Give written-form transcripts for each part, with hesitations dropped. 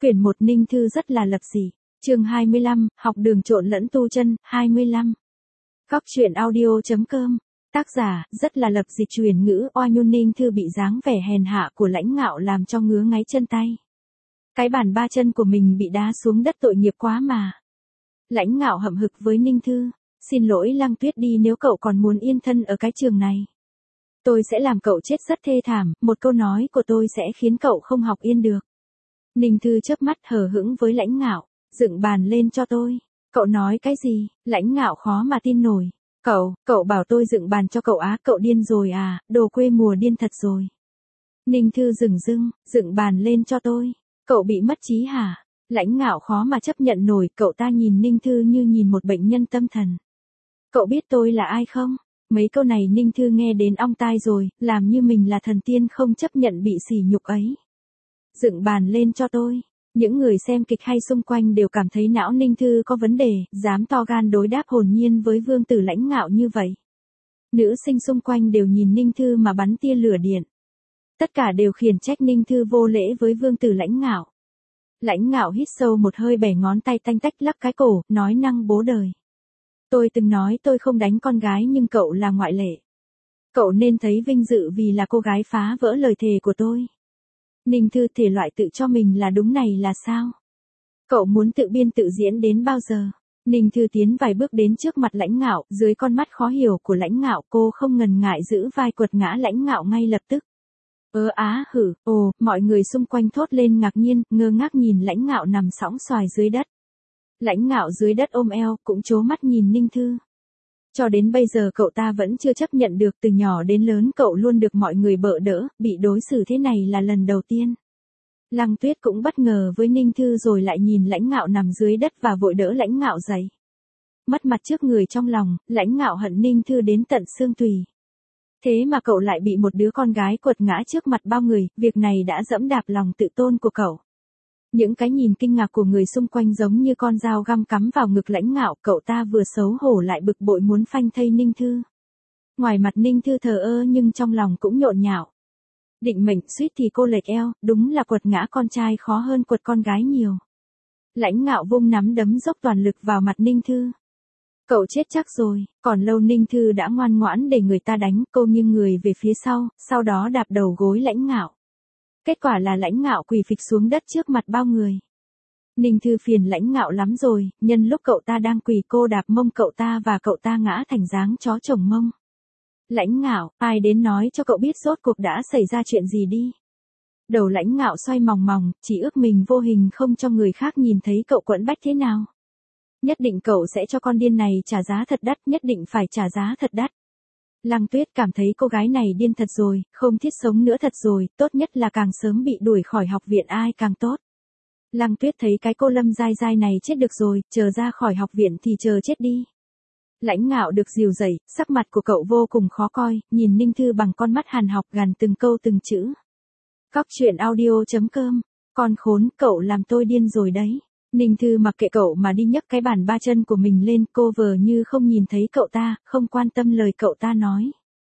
Quyển 1 Ninh Thư rất là lập dị. Chương 25, học đường trộn lẫn tu chân, 25. Góc truyện audio.com. Tác giả, rất là lập dị truyền ngữ oa nhôn. Ninh Thư bị dáng vẻ hèn hạ của Lãnh Ngạo làm cho ngứa ngáy chân tay. Cái bàn ba chân của mình bị đá xuống đất tội nghiệp quá mà. Lãnh Ngạo hậm hực với Ninh Thư. Xin lỗi Lăng Tuyết đi, nếu cậu còn muốn yên thân ở cái trường này, tôi sẽ làm cậu chết rất thê thảm, một câu nói của tôi sẽ khiến cậu không học yên được. Ninh Thư chớp mắt hờ hững với Lãnh Ngạo, dựng bàn lên cho tôi. Cậu nói cái gì? Lãnh Ngạo khó mà tin nổi. Cậu bảo tôi dựng bàn cho cậu á, cậu điên rồi à, đồ quê mùa điên thật rồi. Ninh Thư dửng dưng, dựng bàn lên cho tôi. Cậu bị mất trí hả? Lãnh Ngạo khó mà chấp nhận nổi, cậu ta nhìn Ninh Thư như nhìn một bệnh nhân tâm thần. Cậu biết tôi là ai không? Mấy câu này Ninh Thư nghe đến ong tai rồi, làm như mình là thần tiên không chấp nhận bị sỉ nhục ấy. Dựng bàn lên cho tôi. Những người xem kịch hay xung quanh đều cảm thấy não Ninh Thư có vấn đề, dám to gan đối đáp hồn nhiên với vương tử Lãnh Ngạo như vậy. Nữ sinh xung quanh đều nhìn Ninh Thư mà bắn tia lửa điện. Tất cả đều khiển trách Ninh Thư vô lễ với vương tử Lãnh Ngạo. Lãnh Ngạo hít sâu một hơi, bẻ ngón tay tanh tách lắc cái cổ, nói năng bố đời. Tôi từng nói tôi không đánh con gái nhưng cậu là ngoại lệ. Cậu nên thấy vinh dự vì là cô gái phá vỡ lời thề của tôi. Ninh Thư thể loại tự cho mình là đúng này là sao? Cậu muốn tự biên tự diễn đến bao giờ? Ninh Thư tiến vài bước đến trước mặt Lãnh Ngạo, dưới con mắt khó hiểu của Lãnh Ngạo cô không ngần ngại giữ vai quật ngã Lãnh Ngạo ngay lập tức. Mọi người xung quanh thốt lên ngạc nhiên, ngơ ngác nhìn Lãnh Ngạo nằm sõng xoài dưới đất. Lãnh Ngạo dưới đất ôm eo, cũng trố mắt nhìn Ninh Thư. Cho đến bây giờ cậu ta vẫn chưa chấp nhận được, từ nhỏ đến lớn cậu luôn được mọi người bợ đỡ, bị đối xử thế này là lần đầu tiên. Lăng Tuyết cũng bất ngờ với Ninh Thư rồi lại nhìn Lãnh Ngạo nằm dưới đất và vội đỡ Lãnh Ngạo dậy. Mất mặt trước người trong lòng, Lãnh Ngạo hận Ninh Thư đến tận xương tủy. Thế mà cậu lại bị một đứa con gái quật ngã trước mặt bao người, việc này đã giẫm đạp lòng tự tôn của cậu. Những cái nhìn kinh ngạc của người xung quanh giống như con dao găm cắm vào ngực Lãnh Ngạo, cậu ta vừa xấu hổ lại bực bội muốn phanh thây Ninh Thư. Ngoài mặt Ninh Thư thờ ơ nhưng trong lòng cũng nhộn nhạo. Định mệnh suýt thì cô lệch eo, đúng là quật ngã con trai khó hơn quật con gái nhiều. Lãnh Ngạo vung nắm đấm dốc toàn lực vào mặt Ninh Thư. Cậu chết chắc rồi, còn lâu. Ninh Thư đã ngoan ngoãn để người ta đánh, cô nghiêng người về phía sau đó đạp đầu gối Lãnh Ngạo. Kết quả là Lãnh Ngạo quỳ phịch xuống đất trước mặt bao người. Ninh Thư phiền Lãnh Ngạo lắm rồi, nhân lúc cậu ta đang quỳ cô đạp mông cậu ta và cậu ta ngã thành dáng chó chồng mông. Lãnh Ngạo, ai đến nói cho cậu biết rốt cuộc đã xảy ra chuyện gì đi. Đầu Lãnh Ngạo xoay mòng mòng, chỉ ước mình vô hình không cho người khác nhìn thấy cậu quẫn bách thế nào. Nhất định cậu sẽ cho con điên này trả giá thật đắt, nhất định phải trả giá thật đắt. Lăng Tuyết cảm thấy cô gái này điên thật rồi, không thiết sống nữa thật rồi, tốt nhất là càng sớm bị đuổi khỏi học viện ai càng tốt. Lăng Tuyết thấy cái cô Lâm dai dai này chết được rồi, chờ ra khỏi học viện thì chờ chết đi. Lãnh Ngạo được dìu dậy, sắc mặt của cậu vô cùng khó coi, nhìn Ninh Thư bằng con mắt hàn học gằn từng câu từng chữ. Góc truyện audio.com. Con khốn, cậu làm tôi điên rồi đấy. Ninh Thư mặc kệ cậu mà đi nhấc cái bàn ba chân của mình lên, cô vờ như không nhìn thấy cậu ta, không quan tâm lời cậu ta nói.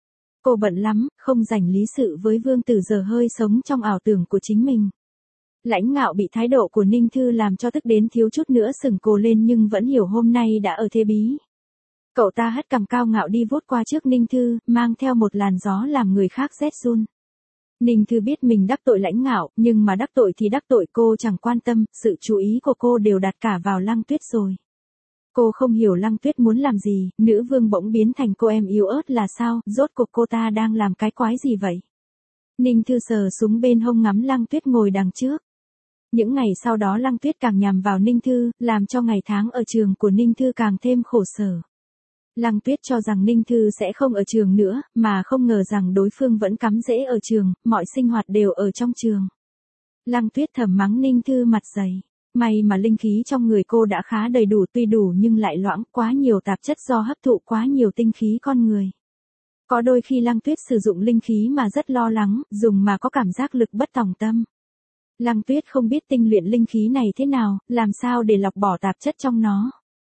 Cô bận lắm, không rảnh lý sự với vương tử giờ hơi sống trong ảo tưởng của chính mình. Lãnh Ngạo bị thái độ của Ninh Thư làm cho tức đến thiếu chút nữa sừng cổ lên nhưng vẫn hiểu hôm nay đã ở thế bí. Cậu ta hất cằm cao ngạo đi vút qua trước Ninh Thư, mang theo một làn gió làm người khác rét run. Ninh Thư biết mình đắc tội Lãnh Ngạo, nhưng mà đắc tội thì đắc tội, cô chẳng quan tâm, sự chú ý của cô đều đặt cả vào Lăng Tuyết rồi. Cô không hiểu Lăng Tuyết muốn làm gì, nữ vương bỗng biến thành cô em yếu ớt là sao, rốt cuộc cô ta đang làm cái quái gì vậy? Ninh Thư sờ súng bên hông ngắm Lăng Tuyết ngồi đằng trước. Những ngày sau đó Lăng Tuyết càng nhằm vào Ninh Thư, làm cho ngày tháng ở trường của Ninh Thư càng thêm khổ sở. Lăng Tuyết cho rằng Ninh Thư sẽ không ở trường nữa, mà không ngờ rằng đối phương vẫn cắm rễ ở trường, mọi sinh hoạt đều ở trong trường. Lăng Tuyết thầm mắng Ninh Thư mặt dày. May mà linh khí trong người cô đã khá đầy đủ, tuy đủ nhưng lại loãng, quá nhiều tạp chất do hấp thụ quá nhiều tinh khí con người. Có đôi khi Lăng Tuyết sử dụng linh khí mà rất lo lắng, dùng mà có cảm giác lực bất tòng tâm. Lăng Tuyết không biết tinh luyện linh khí này thế nào, làm sao để lọc bỏ tạp chất trong nó.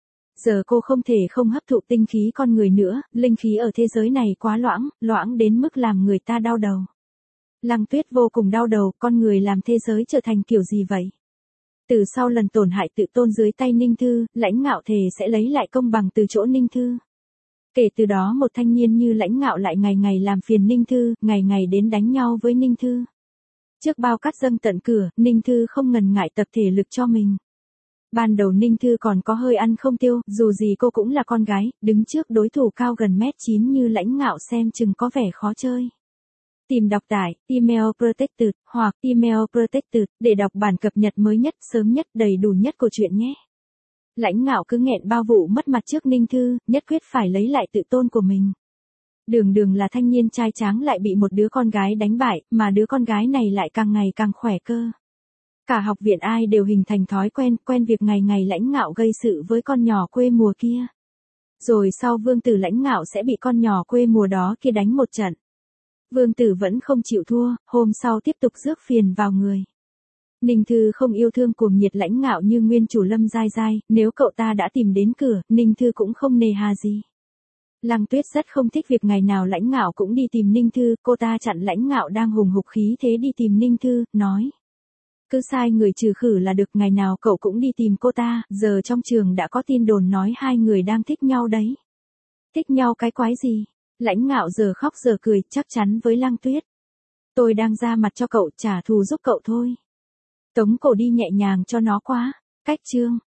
Giờ cô không thể không hấp thụ tinh khí con người nữa, linh khí ở thế giới này quá loãng đến mức làm người ta đau đầu. Lăng Tuyết vô cùng đau đầu, con người làm thế giới trở thành kiểu gì vậy? Từ sau lần tổn hại tự tôn dưới tay Ninh Thư, Lãnh Ngạo thề sẽ lấy lại công bằng từ chỗ Ninh Thư. Kể từ đó một thanh niên như Lãnh Ngạo lại ngày ngày làm phiền Ninh Thư, ngày ngày đến đánh nhau với Ninh Thư. Trước bao cát dâng tận cửa, Ninh Thư không ngần ngại tập thể lực cho mình. Ban đầu Ninh Thư còn có hơi ăn không tiêu, dù gì cô cũng là con gái, đứng trước đối thủ cao gần mét 9 như Lãnh Ngạo xem chừng có vẻ khó chơi. Tìm đọc tại Email Protected hoặc Email Protected để đọc bản cập nhật mới nhất, sớm nhất, đầy đủ nhất của chuyện nhé. Lãnh Ngạo cứ nghẹn bao vụ mất mặt trước Ninh Thư, nhất quyết phải lấy lại tự tôn của mình. Đường đường là thanh niên trai tráng lại bị một đứa con gái đánh bại, mà đứa con gái này lại càng ngày càng khỏe cơ. Cả học viện ai đều hình thành thói quen việc ngày ngày Lãnh Ngạo gây sự với con nhỏ quê mùa kia. Rồi sau Vương Tử Lãnh Ngạo sẽ bị con nhỏ quê mùa đó kia đánh một trận. Vương Tử vẫn không chịu thua, hôm sau tiếp tục rước phiền vào người. Ninh Thư không yêu thương cuồng nhiệt Lãnh Ngạo như nguyên chủ Lâm Giai Giai, nếu cậu ta đã tìm đến cửa, Ninh Thư cũng không nề hà gì. Lăng Tuyết rất không thích việc ngày nào Lãnh Ngạo cũng đi tìm Ninh Thư, cô ta chặn Lãnh Ngạo đang hùng hục khí thế đi tìm Ninh Thư, nói. Cứ sai người trừ khử là được, ngày nào cậu cũng đi tìm cô ta, giờ trong trường đã có tin đồn nói hai người đang thích nhau đấy. Thích nhau cái quái gì? Lãnh Ngạo giờ khóc giờ cười, chắc chắn với Lăng Tuyết. Tôi đang ra mặt cho cậu, trả thù giúp cậu thôi. Tống cổ đi nhẹ nhàng cho nó quá. Cách chương